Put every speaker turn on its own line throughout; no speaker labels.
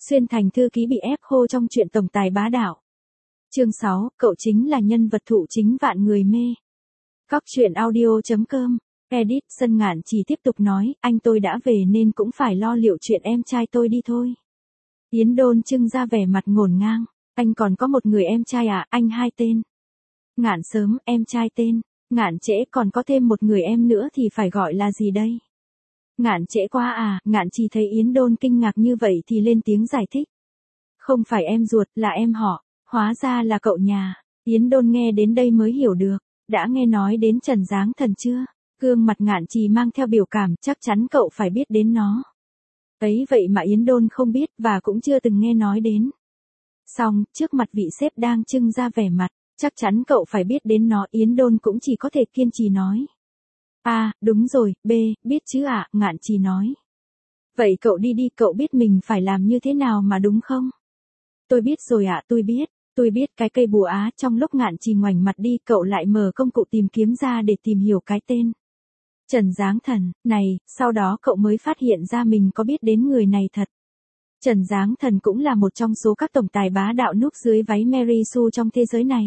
Xuyên Thành thư ký bị ép khô trong chuyện tổng tài bá đạo. Chương 6, cậu chính là nhân vật thụ chính vạn người mê. Các chuyện audio.com, edit. Sân Ngạn Chỉ tiếp tục nói, anh tôi đã về nên cũng phải lo liệu chuyện em trai tôi đi thôi. Yến Đôn trưng ra vẻ mặt ngổn ngang, anh còn có một người em trai à, anh 2 tên. Ngạn Sớm, em trai tên, Ngạn Trễ còn có thêm một người em nữa thì phải gọi là gì đây? Ngạn Trễ quá à, Ngạn Chỉ thấy Yến Đôn kinh ngạc như vậy thì lên tiếng giải thích. Không phải em ruột, là em họ, hóa ra là cậu nhà. Yến Đôn nghe đến đây mới hiểu được, đã nghe nói đến Trần Giáng Thần chưa? Gương mặt Ngạn Chỉ mang theo biểu cảm, chắc chắn cậu phải biết đến nó. Ấy vậy mà Yến Đôn không biết và cũng chưa từng nghe nói đến. Xong, trước mặt vị sếp đang trưng ra vẻ mặt, chắc chắn cậu phải biết đến nó. Yến Đôn cũng chỉ có thể kiên trì nói. À, đúng rồi, biết chứ ạ, Ngạn Chỉ nói. Vậy cậu đi đi, cậu biết mình phải làm như thế nào mà đúng không? Tôi biết rồi ạ, tôi biết cái cây bùa á. Trong lúc Ngạn Chỉ ngoảnh mặt đi, cậu lại mở công cụ tìm kiếm ra để tìm hiểu cái tên Trần Giáng Thần này, sau đó cậu mới phát hiện ra mình có biết đến người này thật. Trần Giáng Thần cũng là một trong số các tổng tài bá đạo núp dưới váy Mary Sue trong thế giới này.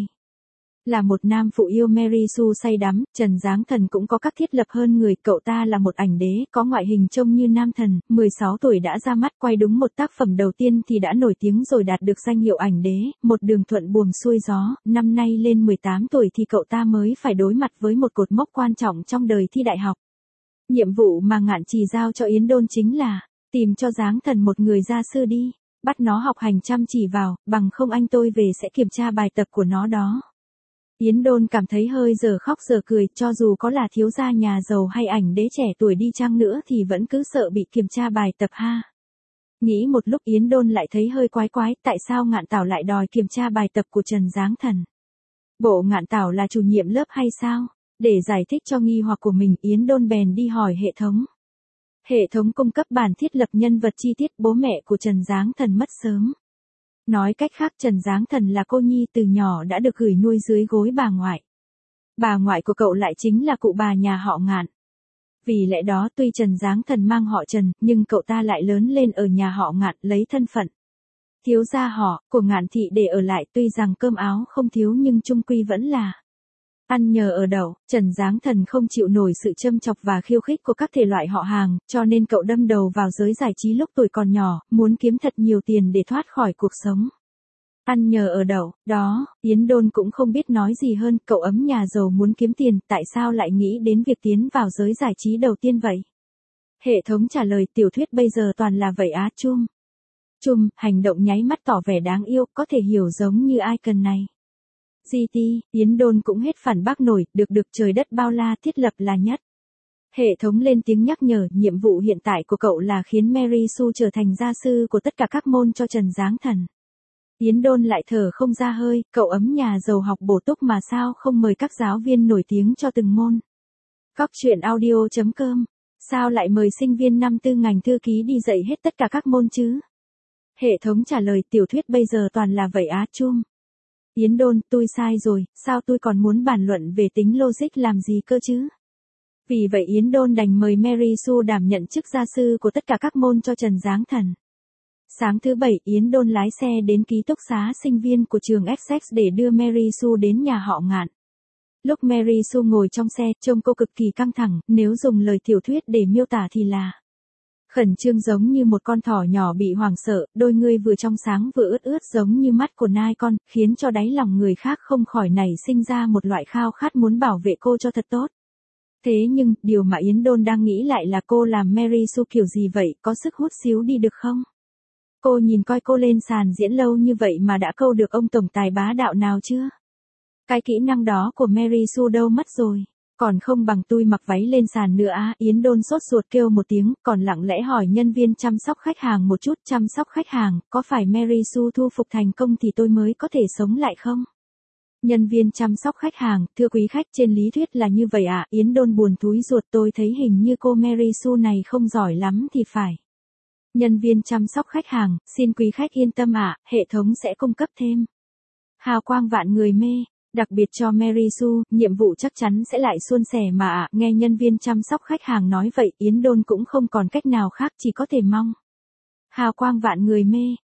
Là một nam phụ yêu Mary Sue say đắm, Trần Giáng Thần cũng có các thiết lập hơn người. Cậu ta là một ảnh đế, có ngoại hình trông như nam thần, 16 tuổi đã ra mắt quay đúng một tác phẩm đầu tiên thì đã nổi tiếng rồi đạt được danh hiệu ảnh đế, một đường thuận buồm xuôi gió. Năm nay lên 18 tuổi thì cậu ta mới phải đối mặt với một cột mốc quan trọng trong đời thi đại học. Nhiệm vụ mà Ngạn Chỉ giao cho Yến Đôn chính là tìm cho Giáng Thần một người gia sư đi, bắt nó học hành chăm chỉ vào, bằng không anh tôi về sẽ kiểm tra bài tập của nó đó. Yến Đôn cảm thấy hơi giờ khóc giờ cười, cho dù có là thiếu gia nhà giàu hay ảnh đế trẻ tuổi đi chăng nữa thì vẫn cứ sợ bị kiểm tra bài tập ha. Nghĩ một lúc Yến Đôn lại thấy hơi quái, tại sao Ngạn Tảo lại đòi kiểm tra bài tập của Trần Giáng Thần? Bộ Ngạn Tảo là chủ nhiệm lớp hay sao? Để giải thích cho nghi hoặc của mình, Yến Đôn bèn đi hỏi hệ thống. Hệ thống cung cấp bản thiết lập nhân vật chi tiết. Bố mẹ của Trần Giáng Thần mất sớm. Nói cách khác, Trần Giáng Thần là cô nhi từ nhỏ đã được gửi nuôi dưới gối bà ngoại. Bà ngoại của cậu lại chính là cụ bà nhà họ Ngạn. Vì lẽ đó tuy Trần Giáng Thần mang họ Trần, nhưng cậu ta lại lớn lên ở nhà họ Ngạn, lấy thân phận thiếu gia họ của Ngạn thị để ở lại. Tuy rằng cơm áo không thiếu nhưng chung quy vẫn là ăn nhờ ở đậu. Trần Giáng Thần không chịu nổi sự châm chọc và khiêu khích của các thể loại họ hàng, cho nên cậu đâm đầu vào giới giải trí lúc tuổi còn nhỏ, muốn kiếm thật nhiều tiền để thoát khỏi cuộc sống ăn nhờ ở đậu đó. Yến Đôn cũng không biết nói gì hơn, cậu ấm nhà giàu muốn kiếm tiền, tại sao lại nghĩ đến việc tiến vào giới giải trí đầu tiên vậy? Hệ thống trả lời, tiểu thuyết bây giờ toàn là vậy á. Chum, hành động nháy mắt tỏ vẻ đáng yêu, có thể hiểu giống như icon này. GT, Yến Đôn cũng hết phản bác nổi, được trời đất bao la, thiết lập là nhất. Hệ thống lên tiếng nhắc nhở, nhiệm vụ hiện tại của cậu là khiến Mary Sue trở thành gia sư của tất cả các môn cho Trần Giáng Thần. Yến Đôn lại thở không ra hơi, cậu ấm nhà giàu học bổ túc mà sao không mời các giáo viên nổi tiếng cho từng môn? Các chuyện audio.com, sao lại mời sinh viên năm tư ngành thư ký đi dạy hết tất cả các môn chứ? Hệ thống trả lời, tiểu thuyết bây giờ toàn là vậy á. Yến Đôn, tôi sai rồi, sao tôi còn muốn bàn luận về tính logic làm gì cơ chứ? Vì vậy Yến Đôn đành mời Mary Sue đảm nhận chức gia sư của tất cả các môn cho Trần Giáng Thần. Sáng thứ Bảy, Yến Đôn lái xe đến ký túc xá sinh viên của trường Essex để đưa Mary Sue đến nhà họ Ngạn. Lúc Mary Sue ngồi trong xe, trông cô cực kỳ căng thẳng, nếu dùng lời tiểu thuyết để miêu tả thì là khẩn trương, giống như một con thỏ nhỏ bị hoảng sợ, đôi ngươi vừa trong sáng vừa ướt giống như mắt của nai con, khiến cho đáy lòng người khác không khỏi nảy sinh ra một loại khao khát muốn bảo vệ cô cho thật tốt. Thế nhưng, điều mà Yến Đôn đang nghĩ lại là cô làm Mary Sue kiểu gì vậy, có sức hút xíu đi được không? Cô nhìn coi cô lên sàn diễn lâu như vậy mà đã câu được ông tổng tài bá đạo nào chưa? Cái kỹ năng đó của Mary Sue đâu mất rồi? Còn không bằng tôi mặc váy lên sàn nữa á. Yến Đôn sốt ruột kêu một tiếng, còn lặng lẽ hỏi nhân viên chăm sóc khách hàng một chút. Chăm sóc khách hàng, có phải Mary Sue thu phục thành công thì tôi mới có thể sống lại không? Nhân viên chăm sóc khách hàng, thưa quý khách, trên lý thuyết là như vậy ạ. Yến Đôn buồn thúi ruột, tôi thấy hình như cô Mary Sue này không giỏi lắm thì phải. Nhân viên chăm sóc khách hàng, xin quý khách yên tâm ạ, hệ thống sẽ cung cấp thêm hào quang vạn người mê. Đặc biệt cho Mary Sue, nhiệm vụ chắc chắn sẽ lại suôn sẻ mà ạ. Nghe nhân viên chăm sóc khách hàng nói vậy, Yến Đôn cũng không còn cách nào khác, chỉ có thể mong hào quang vạn người mê.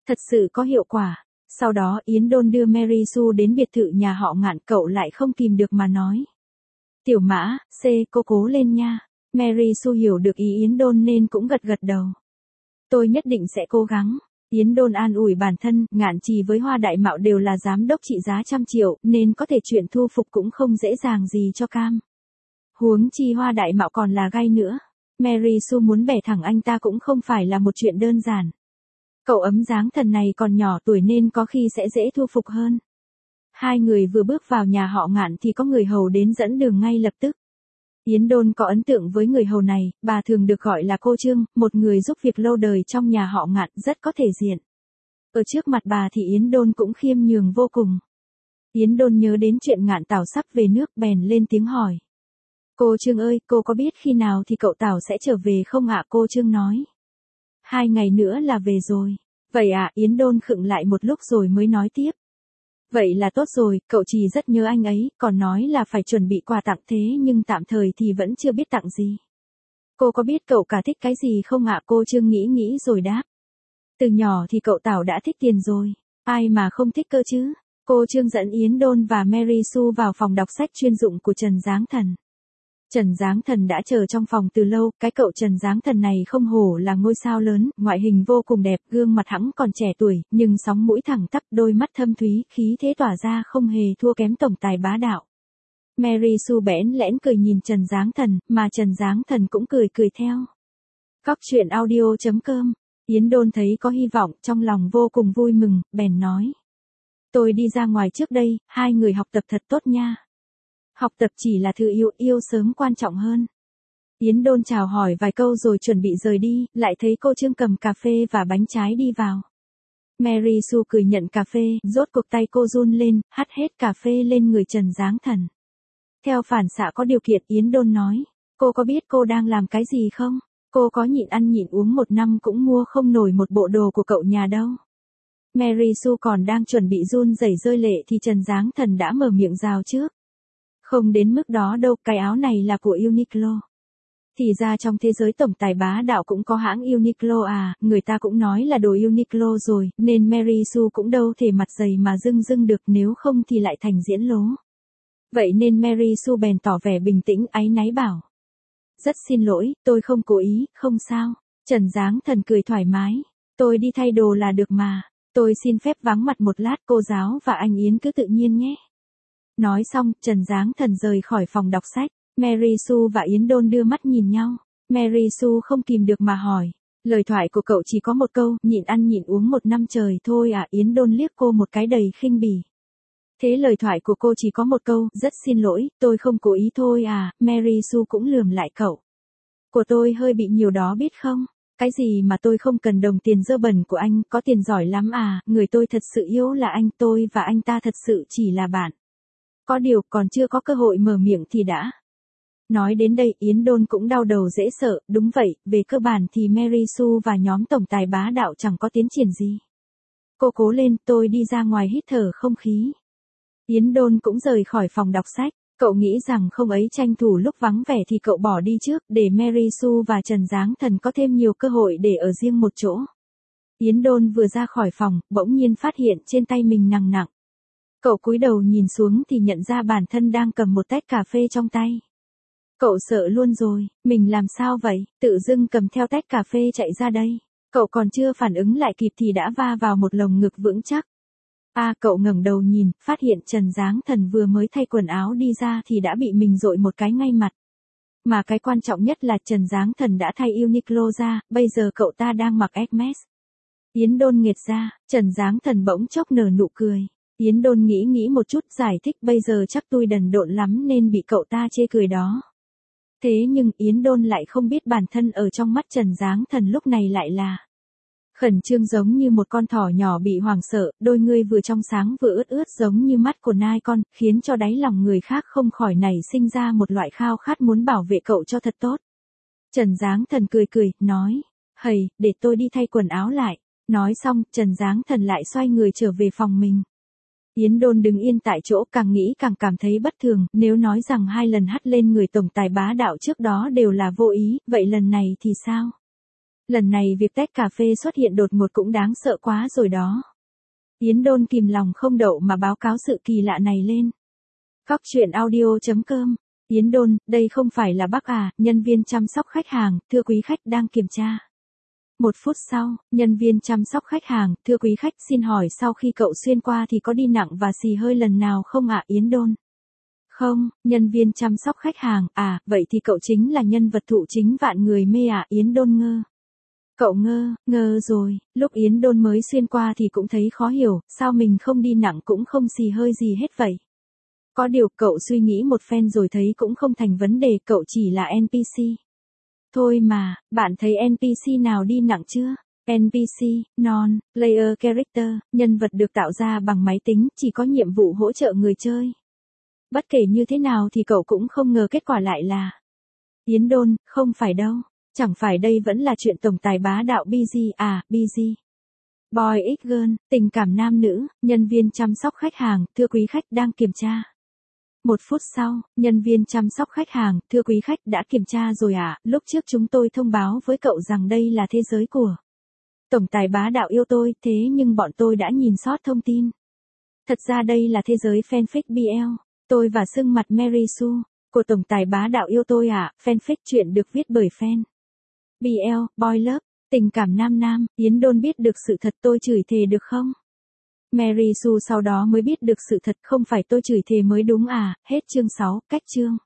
Thật sự có hiệu quả. Sau đó Yến Đôn đưa Mary Sue đến biệt thự nhà họ Ngạn, cậu lại không kìm được mà nói. Tiểu Mã, cô cố lên nha. Mary Sue hiểu được ý Yến Đôn nên cũng gật gật đầu. Tôi nhất định sẽ cố gắng. Yến Đôn an ủi bản thân, Ngạn Trì với Hoa Đại Mạo đều là giám đốc trị giá trăm triệu, nên có thể chuyện thu phục cũng không dễ dàng gì cho cam. Huống chi Hoa Đại Mạo còn là gai nữa. Mary Sue muốn bẻ thẳng anh ta cũng không phải là một chuyện đơn giản. Cậu ấm dáng thần này còn nhỏ tuổi nên có khi sẽ dễ thu phục hơn. Hai người vừa bước vào nhà họ Ngạn thì có người hầu đến dẫn đường ngay lập tức. Yến Đôn có ấn tượng với người hầu này, bà thường được gọi là cô Trương, một người giúp việc lâu đời trong nhà họ Ngạn, rất có thể diện. Ở trước mặt bà thì Yến Đôn cũng khiêm nhường vô cùng. Yến Đôn nhớ đến chuyện Ngạn Tảo sắp về nước bèn lên tiếng hỏi. Cô Trương ơi, cô có biết khi nào thì cậu Tảo sẽ trở về không ạ? Cô Trương nói. 2 ngày nữa là về rồi. Vậy à? Yến Đôn khựng lại một lúc rồi mới nói tiếp. Vậy là tốt rồi, cậu Trì rất nhớ anh ấy, còn nói là phải chuẩn bị quà tặng thế nhưng tạm thời thì vẫn chưa biết tặng gì. Cô có biết cậu cả thích cái gì không ạ? Cô Trương nghĩ rồi đáp. Từ nhỏ thì cậu Tảo đã thích tiền rồi, ai mà không thích cơ chứ? Cô Trương dẫn Yến Đôn và Mary Sue vào phòng đọc sách chuyên dụng của Trần Giáng Thần. Trần Giáng Thần đã chờ trong phòng từ lâu, cái cậu Trần Giáng Thần này không hổ là ngôi sao lớn, ngoại hình vô cùng đẹp, gương mặt hẵng còn trẻ tuổi, nhưng sóng mũi thẳng tắp, đôi mắt thâm thúy, khí thế tỏa ra không hề thua kém tổng tài bá đạo. Mary Sue bẽn lẽn cười nhìn Trần Giáng Thần, mà Trần Giáng Thần cũng cười theo. Góc truyện audio.com, Yến Đôn thấy có hy vọng, trong lòng vô cùng vui mừng, bèn nói. Tôi đi ra ngoài trước đây, hai người học tập thật tốt nha. Học tập chỉ là thứ yêu sớm quan trọng hơn. Yến Đôn chào hỏi vài câu rồi chuẩn bị rời đi, lại thấy cô Trương cầm cà phê và bánh trái đi vào. Mary Sue cười nhận cà phê, rốt cuộc tay cô run lên, hắt hết cà phê lên người Trần Giáng Thần. Theo phản xạ có điều kiện, Yến Đôn nói, cô có biết cô đang làm cái gì không? Cô có nhịn ăn nhịn uống 1 năm cũng mua không nổi một bộ đồ của cậu nhà đâu. Mary Sue còn đang chuẩn bị run rẩy rơi lệ thì Trần Giáng Thần đã mở miệng rào trước. Không đến mức đó đâu, cái áo này là của Uniqlo. Thì ra trong thế giới tổng tài bá đạo cũng có hãng Uniqlo à, người ta cũng nói là đồ Uniqlo rồi, nên Mary Sue cũng đâu thể mặt dày mà dưng được, nếu không thì lại thành diễn lố. Vậy nên Mary Sue bèn tỏ vẻ bình tĩnh áy náy bảo. Rất xin lỗi, tôi không cố ý, không sao. Trần Giáng Thần cười thoải mái. Tôi đi thay đồ là được mà. Tôi xin phép vắng mặt một lát, cô giáo và anh Yến cứ tự nhiên nhé. Nói xong, Trần Giáng Thần rời khỏi phòng đọc sách. Mary Sue và Yến Đôn đưa mắt nhìn nhau. Mary Sue không kìm được mà hỏi. Lời thoại của cậu chỉ có một câu, nhịn ăn nhịn uống 1 năm trời thôi à? Yến Đôn liếc cô một cái đầy khinh bỉ. Thế lời thoại của cô chỉ có một câu, rất xin lỗi, tôi không cố ý thôi à? Mary Sue cũng lườm lại cậu. Của tôi hơi bị nhiều đó biết không? Cái gì mà tôi không cần đồng tiền dơ bẩn của anh, có tiền giỏi lắm à? Người tôi thật sự yêu là anh, tôi và anh ta thật sự chỉ là bạn. Có điều, còn chưa có cơ hội mở miệng thì đã. Nói đến đây, Yến Đôn cũng đau đầu dễ sợ, đúng vậy, về cơ bản thì Mary Sue và nhóm tổng tài bá đạo chẳng có tiến triển gì. Cô cố lên, tôi đi ra ngoài hít thở không khí. Yến Đôn cũng rời khỏi phòng đọc sách, cậu nghĩ rằng không ấy tranh thủ lúc vắng vẻ thì cậu bỏ đi trước, để Mary Sue và Trần Giáng Thần có thêm nhiều cơ hội để ở riêng một chỗ. Yến Đôn vừa ra khỏi phòng, bỗng nhiên phát hiện trên tay mình nặng. Cậu cúi đầu nhìn xuống thì nhận ra bản thân đang cầm một tách cà phê trong tay. Cậu sợ luôn rồi, mình làm sao vậy, tự dưng cầm theo tách cà phê chạy ra đây. Cậu còn chưa phản ứng lại kịp thì đã va vào một lồng ngực vững chắc. Cậu ngẩng đầu nhìn, phát hiện Trần Giáng Thần vừa mới thay quần áo đi ra thì đã bị mình dội một cái ngay mặt. Mà cái quan trọng nhất là Trần Giáng Thần đã thay Uniqlo ra, bây giờ cậu ta đang mặc Hermes. Yến Đôn nghệt ra, Trần Giáng Thần bỗng chốc nở nụ cười. Yến Đôn nghĩ một chút giải thích bây giờ chắc tôi đần độn lắm nên bị cậu ta chê cười đó. Thế nhưng Yến Đôn lại không biết bản thân ở trong mắt Trần Giáng Thần lúc này lại là khẩn trương giống như một con thỏ nhỏ bị hoảng sợ, đôi ngươi vừa trong sáng vừa ướt giống như mắt của nai con, khiến cho đáy lòng người khác không khỏi nảy sinh ra một loại khao khát muốn bảo vệ cậu cho thật tốt. Trần Giáng Thần cười, nói, hầy, để tôi đi thay quần áo lại. Nói xong, Trần Giáng Thần lại xoay người trở về phòng mình. Yến Đôn đứng yên tại chỗ, càng nghĩ càng cảm thấy bất thường, nếu nói rằng 2 lần hắt lên người tổng tài bá đạo trước đó đều là vô ý, vậy lần này thì sao? Lần này việc tách cà phê xuất hiện đột ngột cũng đáng sợ quá rồi đó. Yến Đôn kìm lòng không đậu mà báo cáo sự kỳ lạ này lên. Cóc truyện audio.com. Yến Đôn, đây không phải là bác à, nhân viên chăm sóc khách hàng, thưa quý khách đang kiểm tra. 1 phút sau, nhân viên chăm sóc khách hàng, thưa quý khách xin hỏi sau khi cậu xuyên qua thì có đi nặng và xì hơi lần nào không ạ Yến Đôn? Không, nhân viên chăm sóc khách hàng, à, vậy thì cậu chính là nhân vật thụ chính vạn người mê à Yến Đôn ngơ. Cậu ngơ rồi, lúc Yến Đôn mới xuyên qua thì cũng thấy khó hiểu, sao mình không đi nặng cũng không xì hơi gì hết vậy. Có điều cậu suy nghĩ một phen rồi thấy cũng không thành vấn đề, cậu chỉ là NPC. Thôi mà, bạn thấy NPC nào đi nặng chưa? NPC, non-player character, nhân vật được tạo ra bằng máy tính, chỉ có nhiệm vụ hỗ trợ người chơi. Bất kể như thế nào thì cậu cũng không ngờ kết quả lại là Yến Đôn, không phải đâu. Chẳng phải đây vẫn là chuyện tổng tài bá đạo BG à, BG. Boy X Girl, tình cảm nam nữ, nhân viên chăm sóc khách hàng, thưa quý khách đang kiểm tra. 1 phút sau, nhân viên chăm sóc khách hàng, thưa quý khách đã kiểm tra rồi ạ, lúc trước chúng tôi thông báo với cậu rằng đây là thế giới của tổng tài bá đạo yêu tôi, thế nhưng bọn tôi đã nhìn sót thông tin. Thật ra đây là thế giới fanfic BL, tôi và xưng mặt Mary Sue, của tổng tài bá đạo yêu tôi ạ, fanfic chuyện được viết bởi fan. BL, boy love, tình cảm nam, Yến Đôn biết được sự thật tôi chửi thề được không? Mary Sue sau đó mới biết được sự thật không phải tôi chửi thề mới đúng à, hết chương 6, cách chương.